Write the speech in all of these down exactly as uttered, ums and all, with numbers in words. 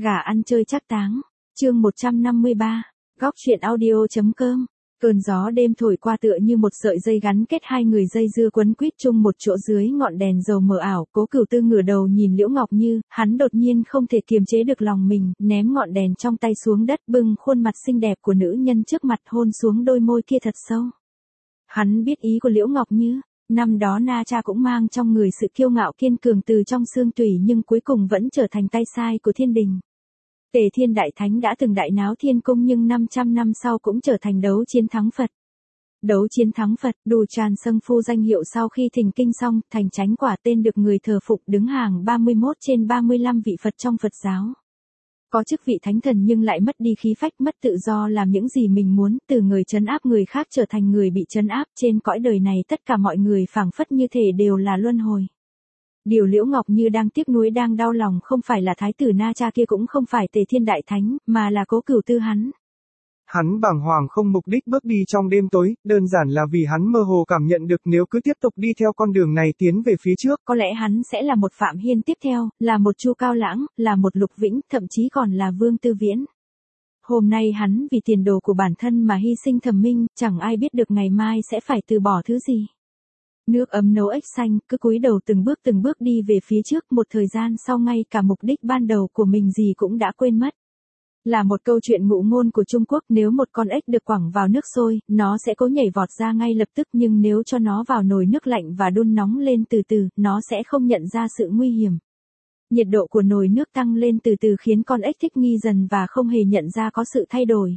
Gà ăn chơi trác táng. Chương một trăm năm mươi ba. Góc truyện audio.com. Cơn gió đêm thổi qua tựa như một sợi dây gắn kết hai người dây dưa quấn quýt chung một chỗ dưới ngọn đèn dầu mờ ảo. Cố Cửu Tư ngửa đầu nhìn Liễu Ngọc Như, hắn đột nhiên không thể kiềm chế được lòng mình, ném ngọn đèn trong tay xuống đất, bưng khuôn mặt xinh đẹp của nữ nhân trước mặt hôn xuống đôi môi kia thật sâu. Hắn biết ý của Liễu Ngọc Như. Năm đó Na Cha cũng mang trong người sự kiêu ngạo kiên cường từ trong xương tủy nhưng cuối cùng vẫn trở thành tay sai của thiên đình. Tề Thiên Đại Thánh đã từng đại náo thiên cung nhưng năm trăm năm sau cũng trở thành đấu chiến thắng Phật. Đấu chiến thắng Phật, Đù Tràn Sâng Phu danh hiệu sau khi thỉnh kinh xong, thành chánh quả tên được người thờ phụng đứng hàng ba mươi mốt trên ba mươi lăm vị Phật trong Phật giáo. Có chức vị thánh thần nhưng lại mất đi khí phách, mất tự do làm những gì mình muốn, từ người trấn áp người khác trở thành người bị trấn áp. Trên cõi đời này tất cả mọi người phảng phất như thể đều là luân hồi. Điều Liễu Ngọc Như đang tiếc nuối đang đau lòng không phải là thái tử Na Cha kia, cũng không phải Tề Thiên Đại Thánh, mà là Cố Cửu Tư hắn. Hắn bàng hoàng không mục đích bước đi trong đêm tối, đơn giản là vì hắn mơ hồ cảm nhận được nếu cứ tiếp tục đi theo con đường này tiến về phía trước, có lẽ hắn sẽ là một Phạm Hiên tiếp theo, là một Chu Cao Lãng, là một Lục Vĩnh, thậm chí còn là Vương Tư Viễn. Hôm nay hắn vì tiền đồ của bản thân mà hy sinh Thẩm Minh, chẳng ai biết được ngày mai sẽ phải từ bỏ thứ gì. Nước ấm nấu ếch xanh, cứ cúi đầu từng bước từng bước đi về phía trước, một thời gian sau ngay cả mục đích ban đầu của mình gì cũng đã quên mất. Là một câu chuyện ngụ ngôn của Trung Quốc, nếu một con ếch được quẳng vào nước sôi, nó sẽ cố nhảy vọt ra ngay lập tức, nhưng nếu cho nó vào nồi nước lạnh và đun nóng lên từ từ, nó sẽ không nhận ra sự nguy hiểm. Nhiệt độ của nồi nước tăng lên từ từ khiến con ếch thích nghi dần và không hề nhận ra có sự thay đổi.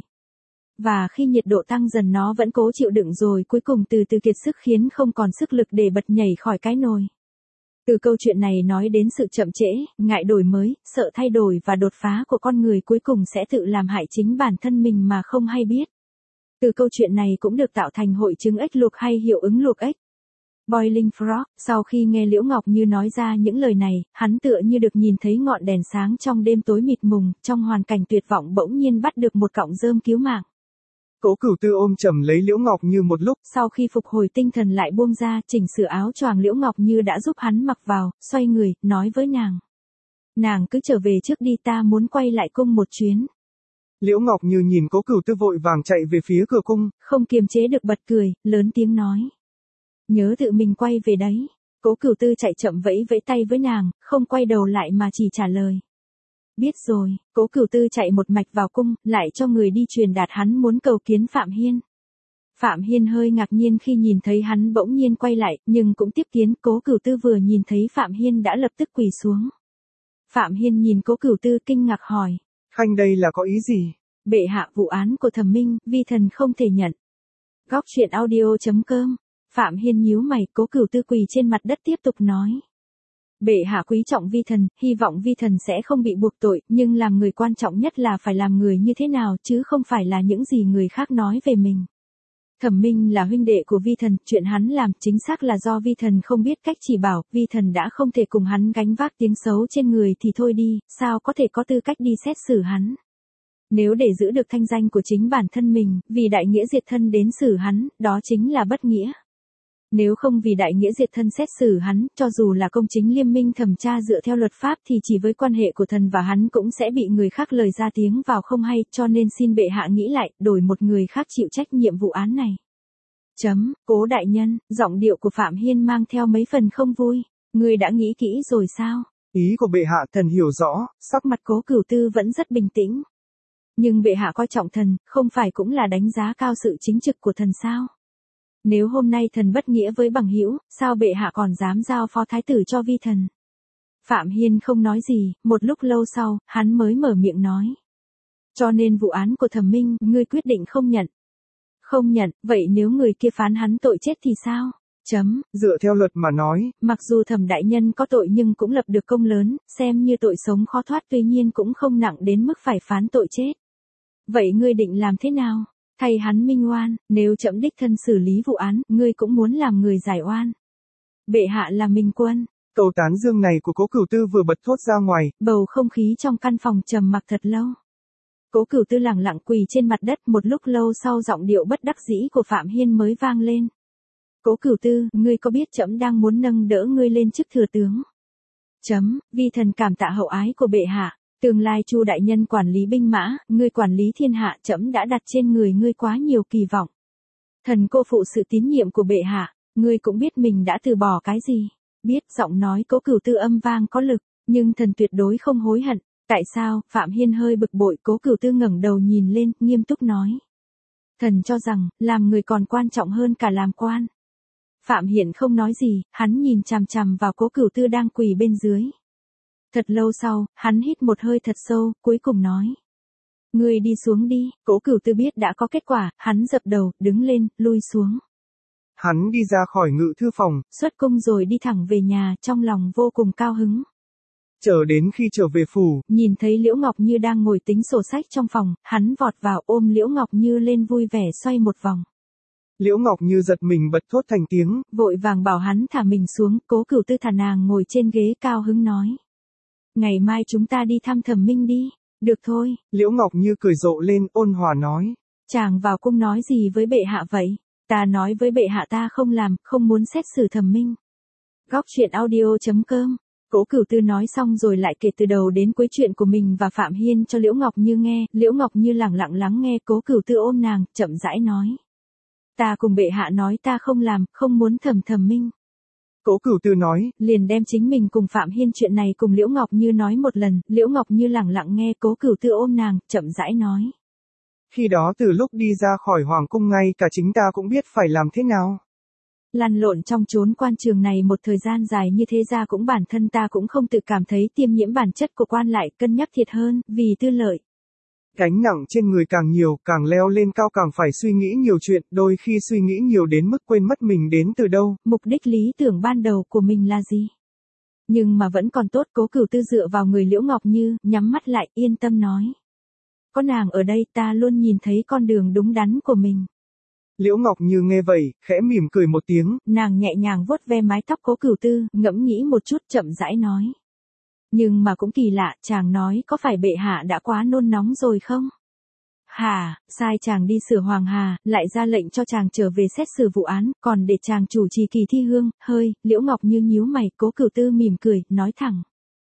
Và khi nhiệt độ tăng dần nó vẫn cố chịu đựng rồi cuối cùng từ từ kiệt sức khiến không còn sức lực để bật nhảy khỏi cái nồi. Từ câu chuyện này nói đến sự chậm trễ, ngại đổi mới, sợ thay đổi và đột phá của con người cuối cùng sẽ tự làm hại chính bản thân mình mà không hay biết. Từ câu chuyện này cũng được tạo thành hội chứng ếch luộc hay hiệu ứng luộc ếch. Boiling Frog, sau khi nghe Liễu Ngọc Như nói ra những lời này, hắn tựa như được nhìn thấy ngọn đèn sáng trong đêm tối mịt mùng, trong hoàn cảnh tuyệt vọng bỗng nhiên bắt được một cọng rơm cứu mạng. Cố Cửu Tư ôm chầm lấy Liễu Ngọc Như một lúc, sau khi phục hồi tinh thần lại buông ra, chỉnh sửa áo choàng Liễu Ngọc Như đã giúp hắn mặc vào, xoay người, nói với nàng. Nàng cứ trở về trước đi, ta muốn quay lại cung một chuyến. Liễu Ngọc Như nhìn Cố Cửu Tư vội vàng chạy về phía cửa cung, không kiềm chế được bật cười, lớn tiếng nói. Nhớ tự mình quay về đấy. Cố Cửu Tư chạy chậm vẫy vẫy tay với nàng, không quay đầu lại mà chỉ trả lời. Biết rồi. Cố Cửu Tư chạy một mạch vào cung, lại cho người đi truyền đạt hắn muốn cầu kiến Phạm Hiên. Phạm Hiên hơi ngạc nhiên khi nhìn thấy hắn bỗng nhiên quay lại, nhưng cũng tiếp kiến. Cố Cửu Tư vừa nhìn thấy Phạm Hiên đã lập tức quỳ xuống. Phạm Hiên nhìn Cố Cửu Tư kinh ngạc hỏi. Khanh đây là có ý gì? Bệ hạ, vụ án của Thẩm Minh, vi thần không thể nhận. Góc truyện audio.com. Phạm Hiên nhíu mày, Cố Cửu Tư quỳ trên mặt đất tiếp tục nói. Bệ hạ quý trọng vi thần, hy vọng vi thần sẽ không bị buộc tội, nhưng làm người quan trọng nhất là phải làm người như thế nào chứ không phải là những gì người khác nói về mình. Thẩm Minh là huynh đệ của vi thần, chuyện hắn làm chính xác là do vi thần không biết cách chỉ bảo, vi thần đã không thể cùng hắn gánh vác tiếng xấu trên người thì thôi đi, sao có thể có tư cách đi xét xử hắn. Nếu để giữ được thanh danh của chính bản thân mình, vì đại nghĩa diệt thân đến xử hắn, đó chính là bất nghĩa. Nếu không vì đại nghĩa diệt thân xét xử hắn, cho dù là công chính liêm minh thẩm tra dựa theo luật pháp thì chỉ với quan hệ của thần và hắn cũng sẽ bị người khác lời ra tiếng vào không hay, cho nên xin bệ hạ nghĩ lại, đổi một người khác chịu trách nhiệm vụ án này. Chấm, Cố đại nhân, giọng điệu của Phạm Hiên mang theo mấy phần không vui. Ngươi đã nghĩ kỹ rồi sao? Ý của bệ hạ thần hiểu rõ. Sắc mặt Cố Cửu Tư vẫn rất bình tĩnh. Nhưng bệ hạ coi trọng thần, không phải cũng là đánh giá cao sự chính trực của thần sao? Nếu hôm nay thần bất nghĩa với bằng hữu, sao bệ hạ còn dám giao phó thái tử cho vi thần? Phạm Hiên không nói gì, một lúc lâu sau, hắn mới mở miệng nói. Cho nên vụ án của Thẩm Minh, ngươi quyết định không nhận. Không nhận, vậy nếu người kia phán hắn tội chết thì sao? Chấm, dựa theo luật mà nói, mặc dù Thẩm đại nhân có tội nhưng cũng lập được công lớn, xem như tội sống khó thoát, tuy nhiên cũng không nặng đến mức phải phán tội chết. Vậy ngươi định làm thế nào? Thay hắn minh oan, nếu trẫm đích thân xử lý vụ án, ngươi cũng muốn làm người giải oan. Bệ hạ là minh quân. Câu tán dương này của Cố Cửu Tư vừa bật thốt ra ngoài, bầu không khí trong căn phòng trầm mặc thật lâu. Cố Cửu Tư lẳng lặng quỳ trên mặt đất, một lúc lâu sau giọng điệu bất đắc dĩ của Phạm Hiên mới vang lên. Cố Cửu Tư, ngươi có biết trẫm đang muốn nâng đỡ ngươi lên chức thừa tướng? Chấm, vi thần cảm tạ hậu ái của bệ hạ. Tương lai Chu đại nhân quản lý binh mã, ngươi quản lý thiên hạ, trẫm đã đặt trên người ngươi quá nhiều kỳ vọng. Thần cô phụ sự tín nhiệm của bệ hạ, ngươi cũng biết mình đã từ bỏ cái gì. Biết, giọng nói Cố Cửu Tư âm vang có lực, nhưng thần tuyệt đối không hối hận. Tại sao? Phạm Hiên hơi bực bội. Cố Cửu Tư ngẩng đầu nhìn lên, nghiêm túc nói. Thần cho rằng, làm người còn quan trọng hơn cả làm quan. Phạm Hiển không nói gì, hắn nhìn chằm chằm vào Cố Cửu Tư đang quỳ bên dưới. Thật lâu sau, hắn hít một hơi thật sâu, cuối cùng nói. Ngươi đi xuống đi. Cố Cửu Tư biết đã có kết quả, hắn dập đầu, đứng lên, lui xuống. Hắn đi ra khỏi ngự thư phòng, xuất cung rồi đi thẳng về nhà, trong lòng vô cùng cao hứng. Chờ đến khi trở về phủ, nhìn thấy Liễu Ngọc Như đang ngồi tính sổ sách trong phòng, hắn vọt vào ôm Liễu Ngọc Như lên vui vẻ xoay một vòng. Liễu Ngọc Như giật mình bật thốt thành tiếng, vội vàng bảo hắn thả mình xuống. Cố Cửu Tư thả nàng ngồi trên ghế cao hứng nói. Ngày mai chúng ta đi thăm Thẩm Minh đi. Được thôi. Liễu Ngọc Như cười rộ lên, ôn hòa nói. Chàng vào cung nói gì với bệ hạ vậy? Ta nói với bệ hạ ta không làm, không muốn xét xử Thẩm Minh. Góc truyện audio chấm com. Cố Cửu Tư nói xong rồi lại kể từ đầu đến cuối chuyện của mình và Phạm Hiên cho Liễu Ngọc Như nghe. Liễu Ngọc Như lẳng lặng lắng nghe. Cố Cửu Tư ôm nàng, chậm rãi nói. Ta cùng bệ hạ nói ta không làm, không muốn thẩm Thẩm Minh. Cố Cửu Tư nói, liền đem chính mình cùng Phạm Hiên chuyện này cùng Liễu Ngọc Như nói một lần. Liễu Ngọc Như lẳng lặng nghe. Cố Cửu Tư ôm nàng, chậm rãi nói. Khi đó từ lúc đi ra khỏi hoàng cung ngay cả chính ta cũng biết phải làm thế nào. Lăn lộn trong chốn quan trường này một thời gian dài như thế ra cũng bản thân ta cũng không tự cảm thấy tiêm nhiễm bản chất của quan lại, cân nhắc thiệt hơn, vì tư lợi. Gánh nặng trên người càng nhiều, càng leo lên cao càng phải suy nghĩ nhiều chuyện, đôi khi suy nghĩ nhiều đến mức quên mất mình đến từ đâu. Mục đích lý tưởng ban đầu của mình là gì? Nhưng mà vẫn còn tốt. Cố Cửu Tư dựa vào người Liễu Ngọc Như, nhắm mắt lại, yên tâm nói. Có nàng ở đây ta luôn nhìn thấy con đường đúng đắn của mình. Liễu Ngọc Như nghe vậy, khẽ mỉm cười một tiếng. Nàng nhẹ nhàng vuốt ve mái tóc Cố Cửu Tư, ngẫm nghĩ một chút chậm rãi nói. Nhưng mà cũng kỳ lạ, chàng nói có phải bệ hạ đã quá nôn nóng rồi không? Hà, sai chàng đi sửa hoàng hà, lại ra lệnh cho chàng trở về xét xử vụ án, còn để chàng chủ trì kỳ thi hương, hơi. Liễu Ngọc Như nhíu mày. Cố Cửu Tư mỉm cười, nói thẳng.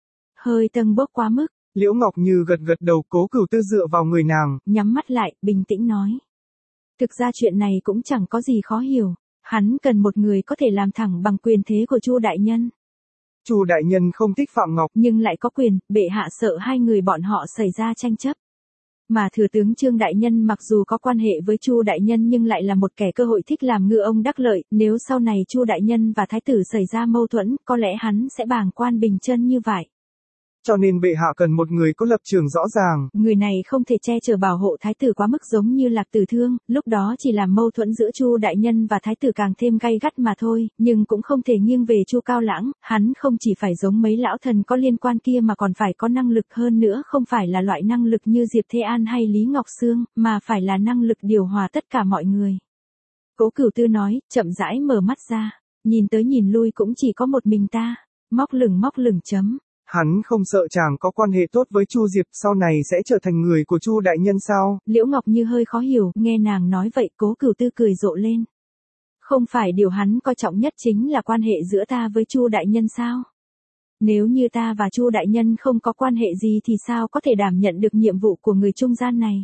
Hơi tâng bốc quá mức. Liễu Ngọc Như gật gật đầu. Cố Cửu Tư dựa vào người nàng, nhắm mắt lại, bình tĩnh nói. Thực ra chuyện này cũng chẳng có gì khó hiểu. Hắn cần một người có thể làm thẳng bằng quyền thế của Chu đại nhân. Chu đại nhân không thích Phạm Ngọc, nhưng lại có quyền, bệ hạ sợ hai người bọn họ xảy ra tranh chấp. Mà thừa tướng Trương đại nhân mặc dù có quan hệ với Chu đại nhân nhưng lại là một kẻ cơ hội thích làm ngư ông đắc lợi, nếu sau này Chu đại nhân và thái tử xảy ra mâu thuẫn, có lẽ hắn sẽ bàng quan bình chân như vậy. Cho nên bệ hạ cần một người có lập trường rõ ràng. Người này không thể che chở bảo hộ thái tử quá mức giống như Lạc Tử Thương, lúc đó chỉ làm mâu thuẫn giữa Chu đại nhân và thái tử càng thêm gay gắt mà thôi, nhưng cũng không thể nghiêng về Chu Cao Lãng, hắn không chỉ phải giống mấy lão thần có liên quan kia mà còn phải có năng lực hơn nữa, không phải là loại năng lực như Diệp Thế An hay Lý Ngọc Sương, mà phải là năng lực điều hòa tất cả mọi người. Cố Cửu Tư nói, chậm rãi mở mắt ra, nhìn tới nhìn lui cũng chỉ có một mình ta, móc lửng móc lửng chấm. Hắn không sợ chàng có quan hệ tốt với Chu Diệp sau này sẽ trở thành người của Chu đại nhân sao? Liễu Ngọc Như hơi khó hiểu, nghe nàng nói vậy Cố Cửu Tư cười rộ lên. Không phải điều hắn coi trọng nhất chính là quan hệ giữa ta với Chu đại nhân sao? Nếu như ta và Chu đại nhân không có quan hệ gì thì sao có thể đảm nhận được nhiệm vụ của người trung gian này?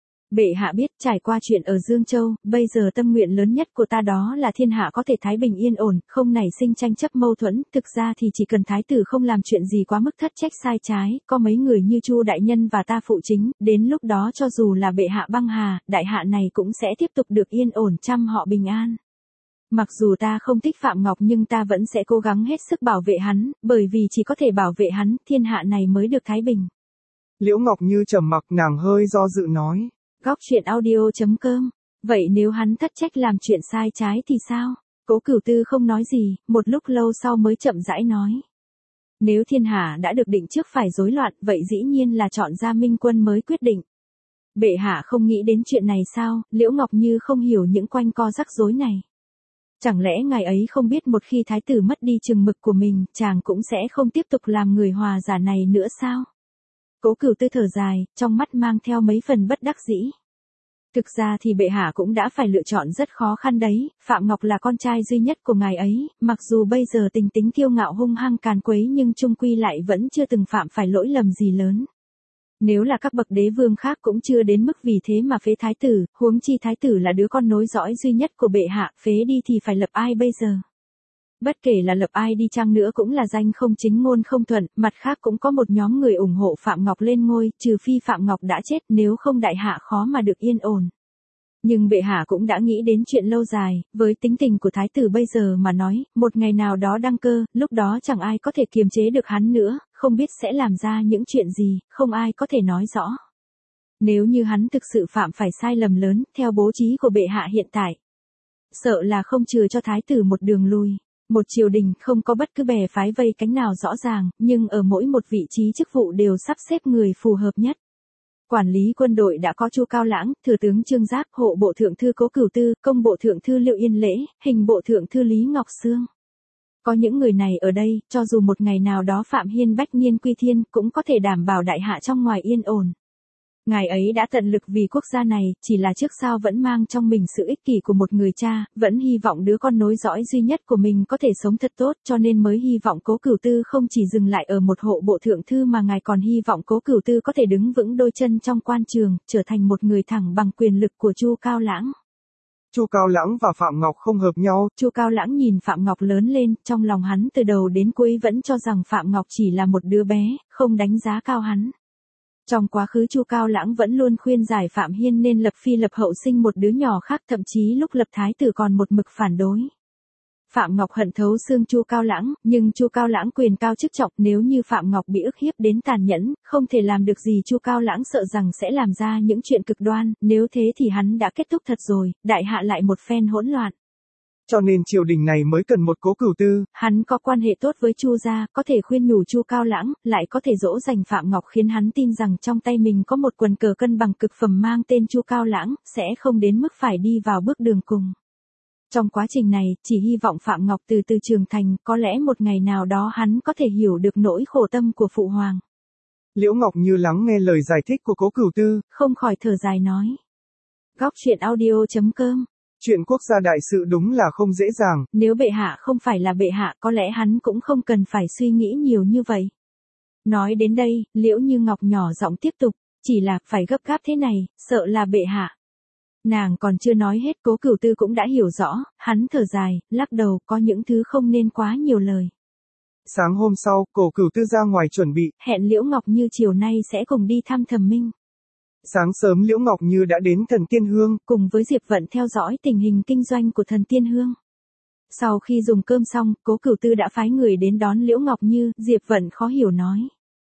Bệ hạ biết trải qua chuyện ở Dương Châu, bây giờ tâm nguyện lớn nhất của ta đó là thiên hạ có thể thái bình yên ổn, không nảy sinh tranh chấp mâu thuẫn, thực ra thì chỉ cần thái tử không làm chuyện gì quá mức thất trách sai trái, có mấy người như Chu đại nhân và ta phụ chính, đến lúc đó cho dù là bệ hạ băng hà, đại hạ này cũng sẽ tiếp tục được yên ổn trăm họ bình an. Mặc dù ta không thích Phạm Ngọc nhưng ta vẫn sẽ cố gắng hết sức bảo vệ hắn, bởi vì chỉ có thể bảo vệ hắn, thiên hạ này mới được thái bình. Liễu Ngọc Như trầm mặc, nàng hơi do dự nói. Góc truyện audio chấm com. Vậy nếu hắn thất trách làm chuyện sai trái thì sao? Cố Cửu Tư không nói gì, một lúc lâu sau mới chậm rãi nói. Nếu thiên hạ đã được định trước phải rối loạn, vậy dĩ nhiên là chọn ra minh quân mới quyết định. Bệ hạ không nghĩ đến chuyện này sao? Liễu Ngọc Như không hiểu những quanh co rắc rối này. Chẳng lẽ ngài ấy không biết một khi thái tử mất đi chừng mực của mình, chàng cũng sẽ không tiếp tục làm người hòa giả này nữa sao? Cố Cửu Tư thở dài, trong mắt mang theo mấy phần bất đắc dĩ. Thực ra thì bệ hạ cũng đã phải lựa chọn rất khó khăn đấy, Phạm Ngọc là con trai duy nhất của ngài ấy, mặc dù bây giờ tình tính kiêu ngạo hung hăng càn quấy nhưng chung quy lại vẫn chưa từng phạm phải lỗi lầm gì lớn. Nếu là các bậc đế vương khác cũng chưa đến mức vì thế mà phế thái tử, huống chi thái tử là đứa con nối dõi duy nhất của bệ hạ, phế đi thì phải lập ai bây giờ? Bất kể là lập ai đi chăng nữa cũng là danh không chính ngôn không thuận, mặt khác cũng có một nhóm người ủng hộ Phạm Ngọc lên ngôi, trừ phi Phạm Ngọc đã chết, nếu không đại hạ khó mà được yên ổn. Nhưng bệ hạ cũng đã nghĩ đến chuyện lâu dài, với tính tình của thái tử bây giờ mà nói, một ngày nào đó đăng cơ, lúc đó chẳng ai có thể kiềm chế được hắn nữa, không biết sẽ làm ra những chuyện gì, không ai có thể nói rõ. Nếu như hắn thực sự phạm phải sai lầm lớn, theo bố trí của bệ hạ hiện tại, sợ là không chừa cho thái tử một đường lui. Một triều đình không có bất cứ bè phái vây cánh nào rõ ràng, nhưng ở mỗi một vị trí chức vụ đều sắp xếp người phù hợp nhất. Quản lý quân đội đã có Chu Cao Lãng, thừa tướng Trương Giác, hộ bộ thượng thư Cố Cửu Tư, công bộ thượng thư Liệu Yên Lễ, hình bộ thượng thư Lý Ngọc Sương. Có những người này ở đây, cho dù một ngày nào đó Phạm Hiên bách niên quy thiên, cũng có thể đảm bảo đại hạ trong ngoài yên ổn. Ngài ấy đã tận lực vì quốc gia này, chỉ là trước sau vẫn mang trong mình sự ích kỷ của một người cha, vẫn hy vọng đứa con nối dõi duy nhất của mình có thể sống thật tốt, cho nên mới hy vọng Cố Cửu Tư không chỉ dừng lại ở một hộ bộ thượng thư mà ngài còn hy vọng Cố Cửu Tư có thể đứng vững đôi chân trong quan trường, trở thành một người thẳng bằng quyền lực của Chu Cao Lãng. Chu Cao Lãng và Phạm Ngọc không hợp nhau. Chu Cao Lãng nhìn Phạm Ngọc lớn lên, trong lòng hắn từ đầu đến cuối vẫn cho rằng Phạm Ngọc chỉ là một đứa bé, không đánh giá cao hắn. Trong quá khứ Chu Cao Lãng vẫn luôn khuyên giải Phạm Hiên nên lập phi lập hậu sinh một đứa nhỏ khác, thậm chí lúc lập thái tử còn một mực phản đối. Phạm Ngọc hận thấu xương Chu Cao Lãng, nhưng Chu Cao Lãng quyền cao chức trọng, nếu như Phạm Ngọc bị ức hiếp đến tàn nhẫn, không thể làm được gì, Chu Cao Lãng sợ rằng sẽ làm ra những chuyện cực đoan, nếu thế thì hắn đã kết thúc thật rồi, đại hạ lại một phen hỗn loạn. Cho nên triều đình này mới cần một Cố Cửu Tư. Hắn có quan hệ tốt với Chu gia, có thể khuyên nhủ Chu Cao Lãng, lại có thể dỗ dành Phạm Ngọc khiến hắn tin rằng trong tay mình có một quần cờ cân bằng cực phẩm mang tên Chu Cao Lãng, sẽ không đến mức phải đi vào bước đường cùng. Trong quá trình này, chỉ hy vọng Phạm Ngọc từ từ trưởng thành, có lẽ một ngày nào đó hắn có thể hiểu được nỗi khổ tâm của phụ hoàng. Liễu Ngọc Như lắng nghe lời giải thích của Cố Cửu Tư, không khỏi thở dài nói. Góc truyện audio chấm com. Chuyện quốc gia đại sự đúng là không dễ dàng. Nếu bệ hạ không phải là bệ hạ, có lẽ hắn cũng không cần phải suy nghĩ nhiều như vậy. Nói đến đây, Liễu Như Ngọc nhỏ giọng tiếp tục, chỉ là phải gấp gáp thế này, sợ là bệ hạ. Nàng còn chưa nói hết, Cố Cửu Tư cũng đã hiểu rõ, hắn thở dài, lắc đầu, có những thứ không nên quá nhiều lời. Sáng hôm sau, Cố Cửu Tư ra ngoài chuẩn bị, hẹn Liễu Ngọc Như chiều nay sẽ cùng đi thăm Thẩm Minh. Sáng sớm Liễu Ngọc Như đã đến Thần Tiên Hương, cùng với Diệp Vận theo dõi tình hình kinh doanh của Thần Tiên Hương. Sau khi dùng cơm xong, Cố Cửu Tư đã phái người đến đón Liễu Ngọc Như, Diệp Vận khó hiểu nói.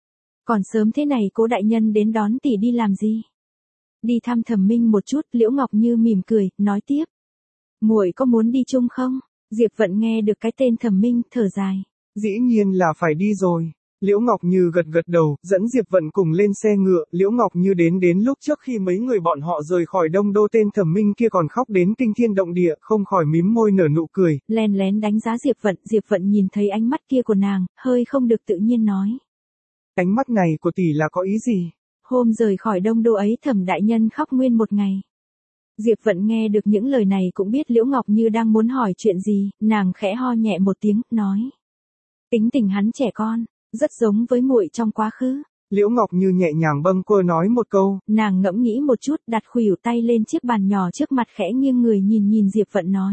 Còn sớm thế này Cố đại nhân đến đón tỷ đi làm gì? Đi thăm Thẩm Minh một chút, Liễu Ngọc Như mỉm cười, nói tiếp. Muội có muốn đi chung không? Diệp Vận nghe được cái tên Thẩm Minh, thở dài. Dĩ nhiên là phải đi rồi. Liễu Ngọc Như gật gật đầu, dẫn Diệp Vận cùng lên xe ngựa, Liễu Ngọc Như đến đến lúc trước khi mấy người bọn họ rời khỏi Đông Đô, tên Thẩm Minh kia còn khóc đến kinh thiên động địa, không khỏi mím môi nở nụ cười. Lén lén đánh giá Diệp Vận, Diệp Vận nhìn thấy ánh mắt kia của nàng, hơi không được tự nhiên nói. Ánh mắt này của tỷ là có ý gì? Hôm rời khỏi Đông Đô ấy Thẩm đại nhân khóc nguyên một ngày. Diệp Vận nghe được những lời này cũng biết Liễu Ngọc Như đang muốn hỏi chuyện gì, nàng khẽ ho nhẹ một tiếng, nói. Tính tình hắn trẻ con, rất giống với muội trong quá khứ. Liễu Ngọc Như nhẹ nhàng bâng quơ nói một câu. Nàng ngẫm nghĩ một chút, đặt khuỷu tay lên chiếc bàn nhỏ trước mặt, khẽ nghiêng người nhìn nhìn Diệp Vận nói.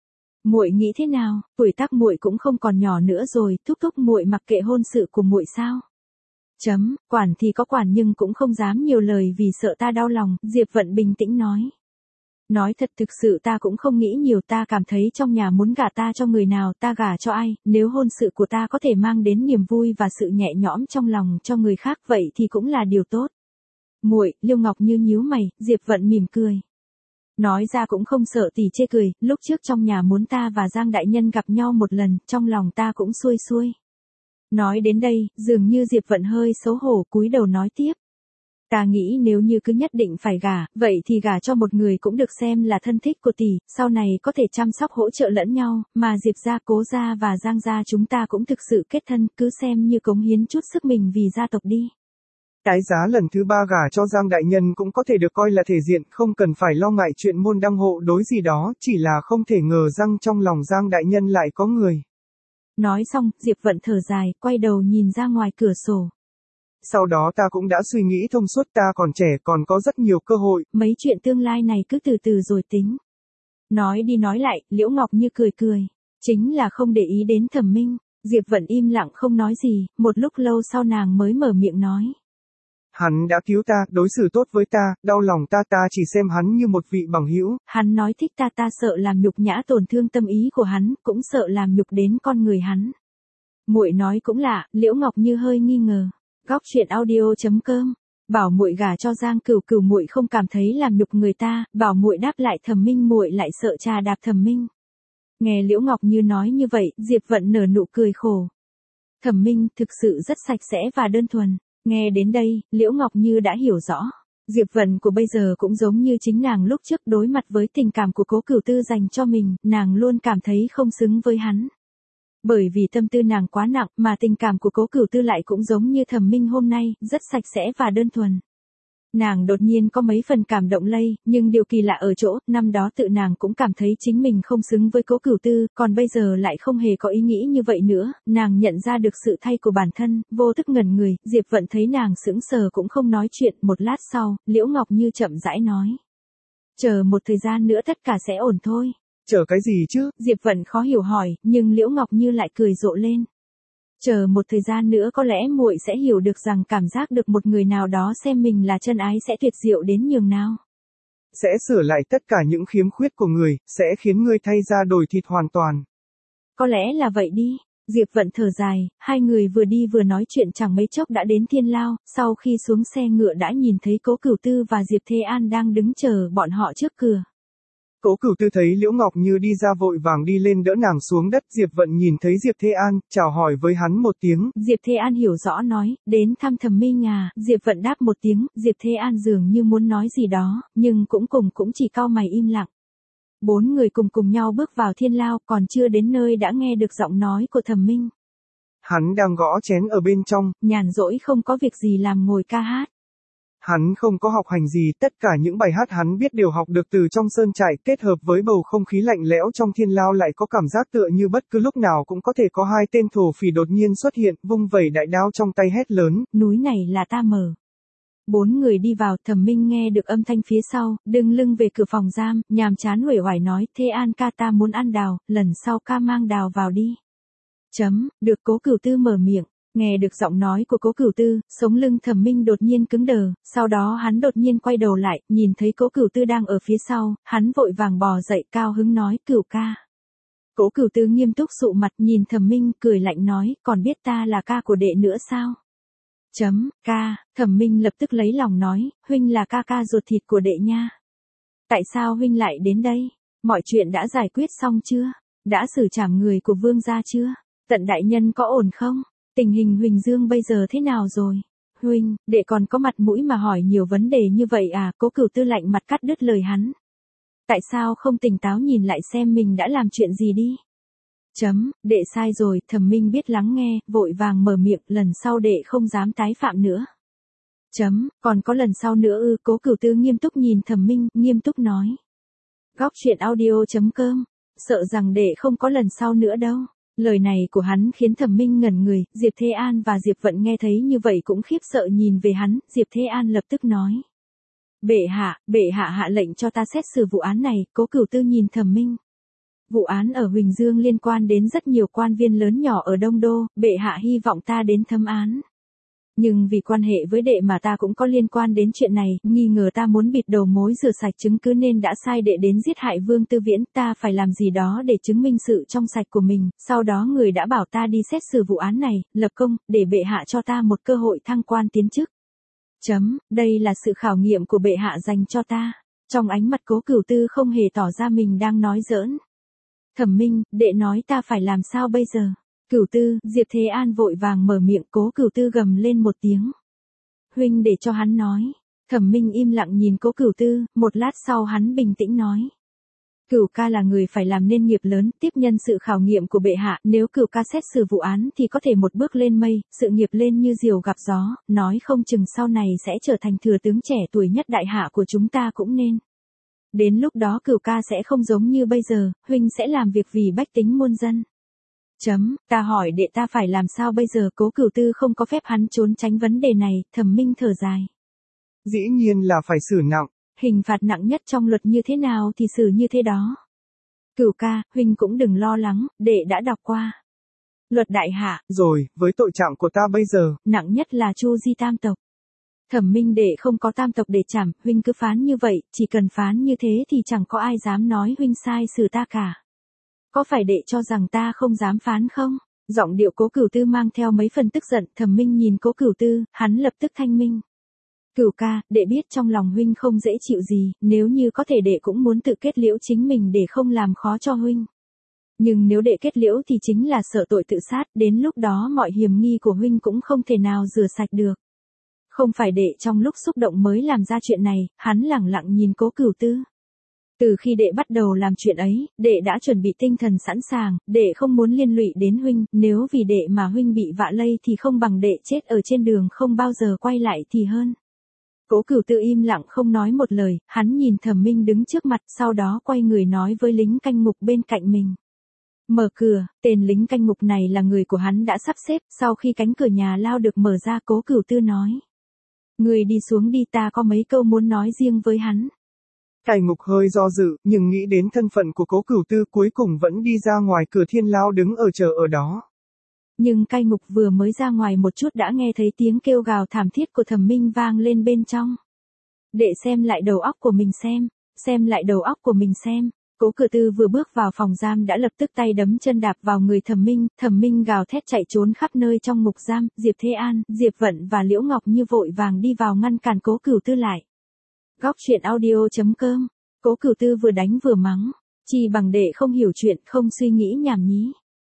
Muội nghĩ thế nào, tuổi tác muội cũng không còn nhỏ nữa rồi, thúc thúc muội mặc kệ hôn sự của muội sao? Chấm, quản thì có quản nhưng cũng không dám nhiều lời vì sợ ta đau lòng, Diệp Vận bình tĩnh nói. Nói thật, thực sự ta cũng không nghĩ nhiều, ta cảm thấy trong nhà muốn gả ta cho người nào ta gả cho ai, nếu hôn sự của ta có thể mang đến niềm vui và sự nhẹ nhõm trong lòng cho người khác vậy thì cũng là điều tốt. Muội, Liêu Ngọc Như nhíu mày, Diệp Vận mỉm cười. Nói ra cũng không sợ tỷ chê cười, lúc trước trong nhà muốn ta và Giang đại nhân gặp nhau một lần, trong lòng ta cũng xuôi xuôi. Nói đến đây, dường như Diệp Vận hơi xấu hổ cúi đầu nói tiếp. Ta nghĩ nếu như cứ nhất định phải gả, vậy thì gả cho một người cũng được xem là thân thích của tỷ, sau này có thể chăm sóc hỗ trợ lẫn nhau, mà Diệp gia, Cố gia và Giang gia chúng ta cũng thực sự kết thân, cứ xem như cống hiến chút sức mình vì gia tộc đi. Cái giá lần thứ ba gả cho Giang đại nhân cũng có thể được coi là thể diện, không cần phải lo ngại chuyện môn đăng hộ đối gì đó, chỉ là không thể ngờ rằng trong lòng Giang đại nhân lại có người. Nói xong, Diệp Vận thở dài, quay đầu nhìn ra ngoài cửa sổ. Sau đó ta cũng đã suy nghĩ thông suốt, ta còn trẻ, còn có rất nhiều cơ hội. Mấy chuyện tương lai này cứ từ từ rồi tính. Nói đi nói lại, Liễu Ngọc Như cười cười. Chính là không để ý đến Thẩm Minh. Diệp Vận im lặng không nói gì, một lúc lâu sau nàng mới mở miệng nói. Hắn đã cứu ta, đối xử tốt với ta, đau lòng ta, ta chỉ xem hắn như một vị bằng hữu. Hắn nói thích ta, ta sợ làm nhục nhã tổn thương tâm ý của hắn, cũng sợ làm nhục đến con người hắn. Muội nói cũng lạ, Liễu Ngọc Như hơi nghi ngờ. Góc truyện audio chấm com. Bảo muội gả cho Giang Cửu Cửu, muội không cảm thấy làm nhục người ta, bảo muội đáp lại Thẩm Minh, muội lại sợ trà đạp Thẩm Minh. Nghe Liễu Ngọc Như nói như vậy, Diệp Vận nở nụ cười khổ. Thẩm Minh thực sự rất sạch sẽ và đơn thuần. Nghe đến đây, Liễu Ngọc Như đã hiểu rõ. Diệp Vận của bây giờ cũng giống như chính nàng lúc trước, đối mặt với tình cảm của Cố Cửu Tư dành cho mình, nàng luôn cảm thấy không xứng với hắn. Bởi vì tâm tư nàng quá nặng, mà tình cảm của Cố Cửu Tư lại cũng giống như Thẩm Minh hôm nay, rất sạch sẽ và đơn thuần. Nàng đột nhiên có mấy phần cảm động lây, nhưng điều kỳ lạ ở chỗ, năm đó tự nàng cũng cảm thấy chính mình không xứng với Cố Cửu Tư, còn bây giờ lại không hề có ý nghĩ như vậy nữa, nàng nhận ra được sự thay của bản thân, vô thức ngẩn người, Diệp Vận thấy nàng sững sờ cũng không nói chuyện, một lát sau, Liễu Ngọc Như chậm rãi nói. Chờ một thời gian nữa tất cả sẽ ổn thôi. Chờ cái gì chứ? Diệp Vận khó hiểu hỏi, nhưng Liễu Ngọc Như lại cười rộ lên. Chờ một thời gian nữa có lẽ muội sẽ hiểu được rằng cảm giác được một người nào đó xem mình là chân ái sẽ tuyệt diệu đến nhường nào. Sẽ sửa lại tất cả những khiếm khuyết của người, sẽ khiến ngươi thay da đổi thịt hoàn toàn. Có lẽ là vậy đi. Diệp Vận thở dài, hai người vừa đi vừa nói chuyện chẳng mấy chốc đã đến Thiên Lao, sau khi xuống xe ngựa đã nhìn thấy Cố Cửu Tư và Diệp Thế An đang đứng chờ bọn họ trước cửa. Cố Cửu Tư thấy Liễu Ngọc Như đi ra vội vàng đi lên đỡ nàng xuống đất, Diệp Vận nhìn thấy Diệp Thế An, chào hỏi với hắn một tiếng. Diệp Thế An hiểu rõ nói, đến thăm Thẩm Minh à, Diệp Vận đáp một tiếng, Diệp Thế An dường như muốn nói gì đó, nhưng cũng cùng cũng chỉ cau mày im lặng. Bốn người cùng cùng nhau bước vào Thiên Lao, còn chưa đến nơi đã nghe được giọng nói của Thẩm Minh. Hắn đang gõ chén ở bên trong, nhàn rỗi không có việc gì làm ngồi ca hát. Hắn không có học hành gì, tất cả những bài hát hắn biết đều học được từ trong sơn trại, kết hợp với bầu không khí lạnh lẽo trong Thiên Lao lại có cảm giác tựa như bất cứ lúc nào cũng có thể có hai tên thổ phỉ đột nhiên xuất hiện, vung vẩy đại đao trong tay hét lớn. Núi này là ta mở. Bốn người đi vào, Thẩm Minh nghe được âm thanh phía sau, đứng lưng về cửa phòng giam, nhàm chán uể oải nói, Thế An ca, ta muốn ăn đào, lần sau ca mang đào vào đi. Chấm, được. Cố Cửu Tư mở miệng. Nghe được giọng nói của Cố Cửu Tư, sống lưng Thẩm Minh đột nhiên cứng đờ, sau đó hắn đột nhiên quay đầu lại, nhìn thấy Cố Cửu Tư đang ở phía sau, hắn vội vàng bò dậy cao hứng nói, Cửu ca. Cố Cửu Tư nghiêm túc sụ mặt nhìn Thẩm Minh, cười lạnh nói, còn biết ta là ca của đệ nữa sao? Chấm, ca. Thẩm Minh lập tức lấy lòng nói, huynh là ca ca ruột thịt của đệ nha. Tại sao huynh lại đến đây? Mọi chuyện đã giải quyết xong chưa? Đã xử trảm người của vương gia chưa? Tận đại nhân có ổn không? Tình hình Huỳnh Dương bây giờ thế nào rồi? Huynh, đệ còn có mặt mũi mà hỏi nhiều vấn đề như vậy à? Cố Cửu Tư lạnh mặt cắt đứt lời hắn. Tại sao không tỉnh táo nhìn lại xem mình đã làm chuyện gì đi? Chấm, đệ sai rồi. Thẩm Minh biết lắng nghe, vội vàng mở miệng, lần sau đệ không dám tái phạm nữa. Chấm, còn có lần sau nữa ư? Cố Cửu Tư nghiêm túc nhìn Thẩm Minh, nghiêm túc nói. Góc truyện audio chấm com, sợ rằng đệ không có lần sau nữa đâu. Lời này của hắn khiến Thẩm Minh ngẩn người, Diệp Thế An và Diệp Vận nghe thấy như vậy cũng khiếp sợ nhìn về hắn, Diệp Thế An lập tức nói. Bệ hạ, bệ hạ hạ lệnh cho ta xét xử vụ án này. Cố Cửu Tư nhìn Thẩm Minh. Vụ án ở Huỳnh Dương liên quan đến rất nhiều quan viên lớn nhỏ ở Đông Đô, bệ hạ hy vọng ta đến thẩm án. Nhưng vì quan hệ với đệ mà ta cũng có liên quan đến chuyện này, nghi ngờ ta muốn bịt đầu mối rửa sạch chứng cứ nên đã sai đệ đến giết hại Vương Tư Viễn, ta phải làm gì đó để chứng minh sự trong sạch của mình, sau đó người đã bảo ta đi xét xử vụ án này, lập công, để bệ hạ cho ta một cơ hội thăng quan tiến chức. Chấm, đây là sự khảo nghiệm của bệ hạ dành cho ta. Trong ánh mặt Cố Cửu Tư không hề tỏ ra mình đang nói giỡn. Thẩm Minh, đệ nói ta phải làm sao bây giờ? Cửu Tư, Diệp Thế An vội vàng mở miệng. Cố Cửu Tư gầm lên một tiếng. Huynh để cho hắn nói. Thẩm Minh im lặng nhìn Cố Cửu Tư, một lát sau hắn bình tĩnh nói. Cửu ca là người phải làm nên nghiệp lớn, tiếp nhân sự khảo nghiệm của bệ hạ, nếu Cửu ca xét xử vụ án thì có thể một bước lên mây, sự nghiệp lên như diều gặp gió, nói không chừng sau này sẽ trở thành thừa tướng trẻ tuổi nhất đại hạ của chúng ta cũng nên. Đến lúc đó Cửu ca sẽ không giống như bây giờ, huynh sẽ làm việc vì bách tính muôn dân. Chấm, ta hỏi đệ ta phải làm sao bây giờ? Cố Cửu Tư không có phép hắn trốn tránh vấn đề này, Thẩm Minh thở dài. Dĩ nhiên là phải xử nặng. Hình phạt nặng nhất trong luật như thế nào thì xử như thế đó. Cửu ca, huynh cũng đừng lo lắng, đệ đã đọc qua. Luật đại hạ. Rồi, với tội trạng của ta bây giờ. Nặng nhất là Chu Di tam tộc. Thẩm Minh đệ không có tam tộc để trảm, huynh cứ phán như vậy, chỉ cần phán như thế thì chẳng có ai dám nói huynh sai xử ta cả. Có phải đệ cho rằng ta không dám phán không? Giọng điệu Cố Cửu Tư mang theo mấy phần tức giận, Thẩm Minh nhìn Cố Cửu Tư, hắn lập tức thanh minh. Cửu ca, đệ biết trong lòng huynh không dễ chịu gì, nếu như có thể đệ cũng muốn tự kết liễu chính mình để không làm khó cho huynh. Nhưng nếu đệ kết liễu thì chính là sợ tội tự sát, đến lúc đó mọi hiểm nghi của huynh cũng không thể nào rửa sạch được. Không phải đệ trong lúc xúc động mới làm ra chuyện này, hắn lẳng lặng nhìn Cố Cửu Tư. Từ khi đệ bắt đầu làm chuyện ấy, đệ đã chuẩn bị tinh thần sẵn sàng, đệ không muốn liên lụy đến huynh, nếu vì đệ mà huynh bị vạ lây thì không bằng đệ chết ở trên đường không bao giờ quay lại thì hơn. Cố Cửu Tư im lặng không nói một lời, hắn nhìn Thẩm Minh đứng trước mặt, sau đó quay người nói với lính canh ngục bên cạnh mình. Mở cửa, tên lính canh ngục này là người của hắn đã sắp xếp, sau khi cánh cửa nhà lao được mở ra Cố Cửu Tư nói. Người đi xuống đi, ta có mấy câu muốn nói riêng với hắn. Cai ngục hơi do dự, nhưng nghĩ đến thân phận của Cố Cửu Tư cuối cùng vẫn đi ra ngoài cửa thiên lao đứng ở chờ ở đó. Nhưng cai ngục vừa mới ra ngoài một chút đã nghe thấy tiếng kêu gào thảm thiết của Thẩm Minh vang lên bên trong. Đệ xem lại đầu óc của mình xem, xem lại đầu óc của mình xem. Cố Cửu Tư vừa bước vào phòng giam đã lập tức tay đấm chân đạp vào người Thẩm Minh, Thẩm Minh gào thét chạy trốn khắp nơi trong ngục giam, Diệp Thế An, Diệp Vận và Liễu Ngọc Như vội vàng đi vào ngăn cản Cố Cửu Tư lại. Góc truyện audio chấm com. Cố Cửu Tư vừa đánh vừa mắng, chỉ bằng đệ không hiểu chuyện, không suy nghĩ nhảm nhí.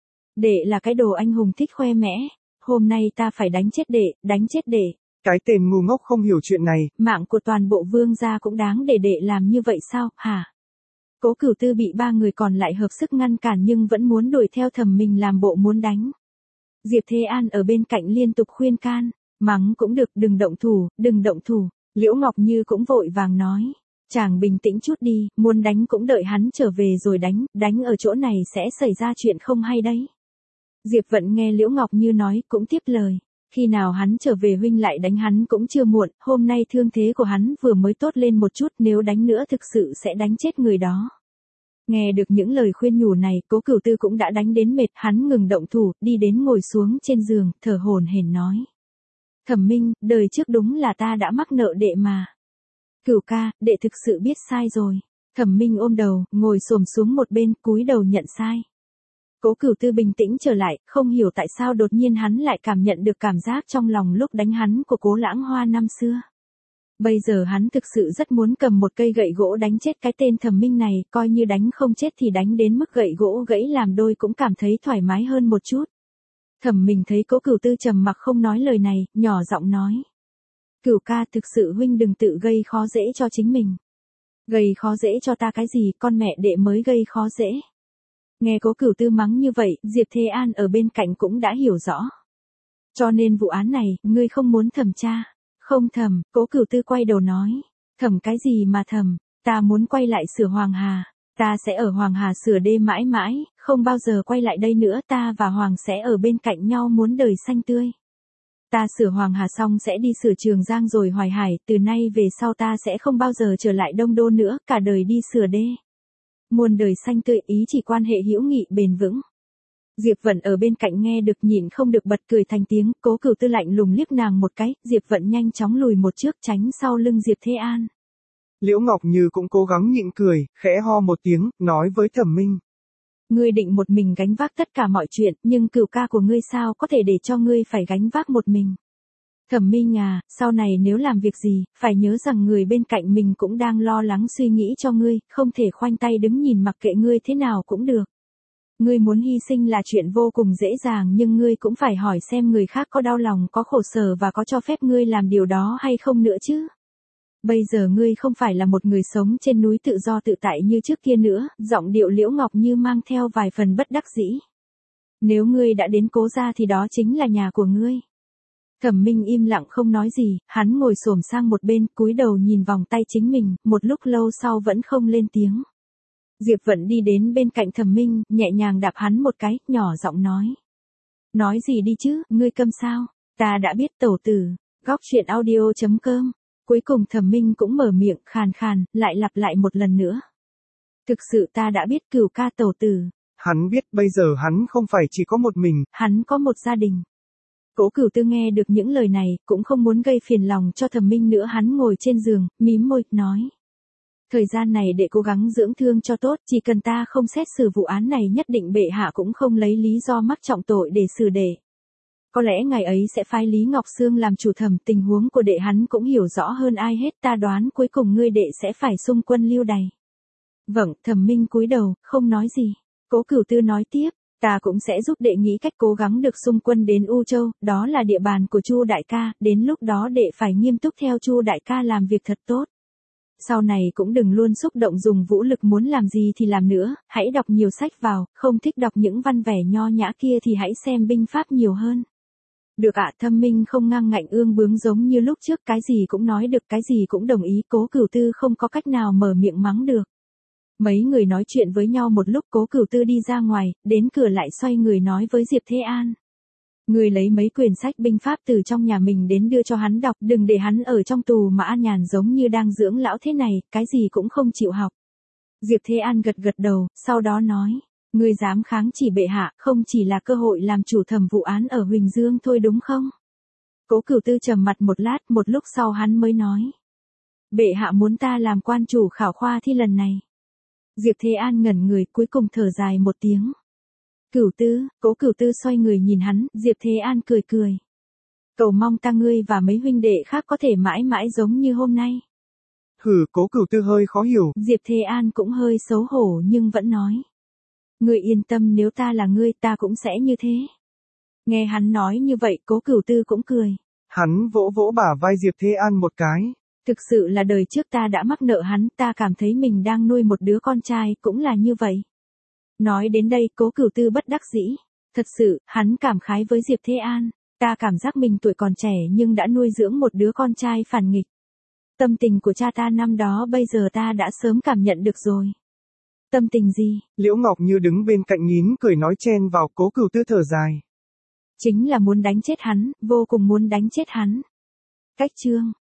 Đệ là cái đồ anh hùng thích khoe mẽ, hôm nay ta phải đánh chết đệ, đánh chết đệ. Cái tên ngu ngốc không hiểu chuyện này. Mạng của toàn bộ vương gia cũng đáng để đệ làm như vậy sao, hả? Cố Cửu Tư bị ba người còn lại hợp sức ngăn cản nhưng vẫn muốn đuổi theo Thẩm Minh làm bộ muốn đánh. Diệp Thế An ở bên cạnh liên tục khuyên can, mắng cũng được, đừng động thủ, đừng động thủ. Liễu Ngọc Như cũng vội vàng nói, chàng bình tĩnh chút đi, muốn đánh cũng đợi hắn trở về rồi đánh, đánh ở chỗ này sẽ xảy ra chuyện không hay đấy. Diệp Vận nghe Liễu Ngọc Như nói cũng tiếp lời, khi nào hắn trở về huynh lại đánh hắn cũng chưa muộn, hôm nay thương thế của hắn vừa mới tốt lên một chút, nếu đánh nữa thực sự sẽ đánh chết người đó. Nghe được những lời khuyên nhủ này, Cố Cửu Tư cũng đã đánh đến mệt, hắn ngừng động thủ, đi đến ngồi xuống trên giường, thở hổn hển nói. Thẩm Minh, đời trước đúng là ta đã mắc nợ đệ mà. Cửu ca, đệ thực sự biết sai rồi. Thẩm Minh ôm đầu, ngồi xổm xuống một bên, cúi đầu nhận sai. Cố Cửu Tư bình tĩnh trở lại, không hiểu tại sao đột nhiên hắn lại cảm nhận được cảm giác trong lòng lúc đánh hắn của Cố Lãng Hoa năm xưa. Bây giờ hắn thực sự rất muốn cầm một cây gậy gỗ đánh chết cái tên Thẩm Minh này, coi như đánh không chết thì đánh đến mức gậy gỗ gãy làm đôi cũng cảm thấy thoải mái hơn một chút. Thẩm Minh thấy Cố Cửu Tư trầm mặc không nói lời này, nhỏ giọng nói. Cửu ca, thực sự huynh đừng tự gây khó dễ cho chính mình. Gây khó dễ cho ta cái gì, con mẹ đệ mới gây khó dễ. Nghe Cố Cửu Tư mắng như vậy, Diệp Thế An ở bên cạnh cũng đã hiểu rõ. Cho nên vụ án này, ngươi không muốn thẩm tra. Không thẩm, Cố Cửu Tư quay đầu nói. Thẩm cái gì mà thẩm, ta muốn quay lại sửa Hoàng Hà. Ta sẽ ở Hoàng Hà sửa đê mãi mãi, không bao giờ quay lại đây nữa, ta và Hoàng sẽ ở bên cạnh nhau muốn đời xanh tươi. Ta sửa Hoàng Hà xong sẽ đi sửa Trường Giang rồi Hoài Hải, từ nay về sau ta sẽ không bao giờ trở lại Đông Đô nữa, cả đời đi sửa đê. Muôn đời xanh tươi, ý chỉ quan hệ hữu nghị bền vững. Diệp Vận ở bên cạnh nghe được nhịn không được bật cười thành tiếng, Cố Cửu Tư lạnh lùng liếc nàng một cái, Diệp Vận nhanh chóng lùi một trước tránh sau lưng Diệp Thế An. Liễu Ngọc Như cũng cố gắng nhịn cười, khẽ ho một tiếng, nói với Thẩm Minh. Ngươi định một mình gánh vác tất cả mọi chuyện, nhưng Cửu ca của ngươi sao có thể để cho ngươi phải gánh vác một mình. Thẩm Minh à, sau này nếu làm việc gì, phải nhớ rằng người bên cạnh mình cũng đang lo lắng suy nghĩ cho ngươi, không thể khoanh tay đứng nhìn mặc kệ ngươi thế nào cũng được. Ngươi muốn hy sinh là chuyện vô cùng dễ dàng nhưng ngươi cũng phải hỏi xem người khác có đau lòng có khổ sở và có cho phép ngươi làm điều đó hay không nữa chứ. Bây giờ ngươi không phải là một người sống trên núi tự do tự tại như trước kia nữa, giọng điệu Liễu Ngọc Như mang theo vài phần bất đắc dĩ. Nếu ngươi đã đến Cố gia thì đó chính là nhà của ngươi. Thẩm Minh im lặng không nói gì, hắn ngồi xổm sang một bên, cúi đầu nhìn vòng tay chính mình, một lúc lâu sau vẫn không lên tiếng. Diệp Vận đi đến bên cạnh Thẩm Minh, nhẹ nhàng đạp hắn một cái, nhỏ giọng nói. Nói gì đi chứ, ngươi câm sao? Ta đã biết tẩu tử. Góc truyện audio chấm com. Cuối cùng Thẩm Minh cũng mở miệng khàn khàn, lại lặp lại một lần nữa. Thực sự ta đã biết Cửu ca tẩu tử. Hắn biết bây giờ hắn không phải chỉ có một mình. Hắn có một gia đình. Cố Cửu Tư nghe được những lời này, cũng không muốn gây phiền lòng cho Thẩm Minh nữa, hắn ngồi trên giường, mím môi, nói. Thời gian này để cố gắng dưỡng thương cho tốt, chỉ cần ta không xét xử vụ án này nhất định bệ hạ cũng không lấy lý do mắc trọng tội để xử đệ. Có lẽ ngày ấy sẽ phái Lý Ngọc Sương làm chủ thẩm, tình huống của đệ hắn cũng hiểu rõ hơn ai hết, ta đoán cuối cùng ngươi đệ sẽ phải xung quân lưu đày. Vâng, Thẩm Minh cúi đầu, không nói gì. Cố Cửu Tư nói tiếp, ta cũng sẽ giúp đệ nghĩ cách cố gắng được xung quân đến U Châu, đó là địa bàn của Chu đại ca, đến lúc đó đệ phải nghiêm túc theo Chu đại ca làm việc thật tốt. Sau này cũng đừng luôn xúc động dùng vũ lực, muốn làm gì thì làm nữa, hãy đọc nhiều sách vào, không thích đọc những văn vẻ nho nhã kia thì hãy xem binh pháp nhiều hơn. Được ạ. Thẩm Minh không ngang ngạnh ương bướng giống như lúc trước, cái gì cũng nói được, cái gì cũng đồng ý, Cố Cửu Tư không có cách nào mở miệng mắng được. Mấy người nói chuyện với nhau một lúc, Cố Cửu Tư đi ra ngoài, đến cửa lại xoay người nói với Diệp Thế An. Người lấy mấy quyển sách binh pháp từ trong nhà mình đến đưa cho hắn đọc, đừng để hắn ở trong tù mà an nhàn giống như đang dưỡng lão thế này, cái gì cũng không chịu học. Diệp Thế An gật gật đầu, sau đó nói, người dám kháng chỉ bệ hạ, không chỉ là cơ hội làm chủ thẩm vụ án ở Huỳnh Dương thôi đúng không? Cố Cửu Tư trầm mặt một lát, một lúc sau hắn mới nói. Bệ hạ muốn ta làm quan chủ khảo khoa thi lần này. Diệp Thế An ngẩn người, cuối cùng thở dài một tiếng. Cửu Tư, Cố Cửu Tư xoay người nhìn hắn, Diệp Thế An cười cười. Cầu mong ta ngươi và mấy huynh đệ khác có thể mãi mãi giống như hôm nay. Hừ, Cố Cửu Tư hơi khó hiểu. Diệp Thế An cũng hơi xấu hổ nhưng vẫn nói. Ngươi yên tâm, nếu ta là ngươi ta cũng sẽ như thế. Nghe hắn nói như vậy, Cố Cửu Tư cũng cười. Hắn vỗ vỗ bả vai Diệp Thế An một cái. Thực sự là đời trước ta đã mắc nợ hắn, ta cảm thấy mình đang nuôi một đứa con trai, cũng là như vậy. Nói đến đây, Cố Cửu Tư bất đắc dĩ. Thật sự, hắn cảm khái với Diệp Thế An. Ta cảm giác mình tuổi còn trẻ nhưng đã nuôi dưỡng một đứa con trai phản nghịch. Tâm tình của cha ta năm đó bây giờ ta đã sớm cảm nhận được rồi. Tâm tình gì? Liễu Ngọc Như đứng bên cạnh nín cười nói chen vào. Cố Cửu Tư thở dài. Chính là muốn đánh chết hắn, vô cùng muốn đánh chết hắn. Cách chương